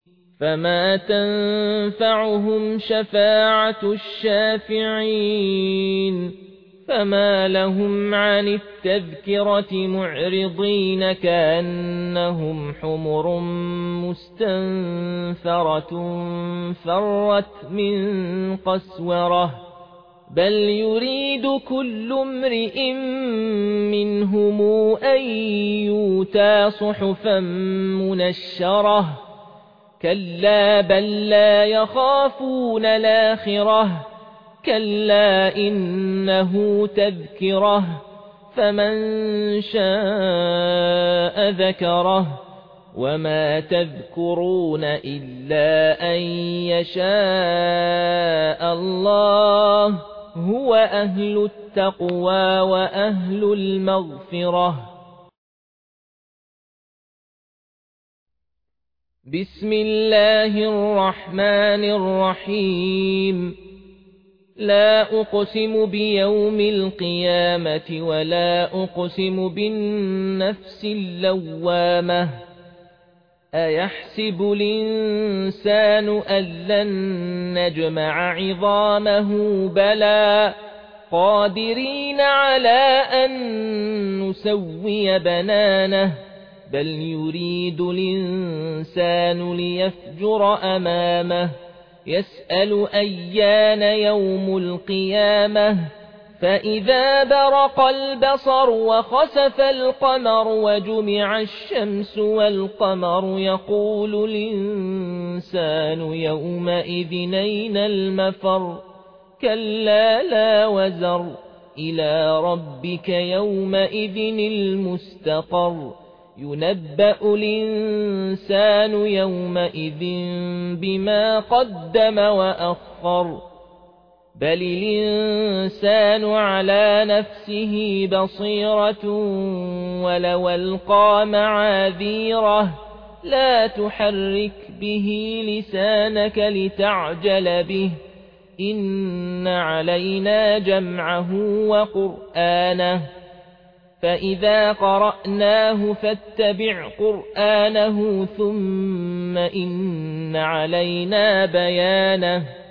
فما تنفعهم شفاعة الشافعين فما لهم عن التذكرة معرضين كأنهم حمر مستنفرة فرت من قسورة بل يريد كل امرئ منهم أن يؤتى صحفا منشرة كلا بل لا يخافون الآخرة كلا إنه تذكرة فمن شاء ذكره وما تذكرون إلا أن يشاء الله هو أهل التقوى وأهل المغفرة. بسم الله الرحمن الرحيم لا أقسم بيوم القيامة ولا أقسم بالنفس اللوامة أيحسب الإنسان أن لن نجمع عظامه بلى قادرين على أن نسوي بنانه بل يريد الإنسان ليفجر أمامه يسأل أيان يوم القيامة فإذا برق البصر وخسف القمر وجمع الشمس والقمر يقول الإنسان يومئذ أين المفر كلا لا وزر إلى ربك يومئذ المستقر ينبأ الإنسان يومئذ بما قدم وأخر بل الإنسان على نفسه بصيرة ولو ألقى معاذيره لا تحرك به لسانك لتعجل به إن علينا جمعه وقرآنه فإذا قرأناه فاتبع قرآنه ثم إن علينا بيانه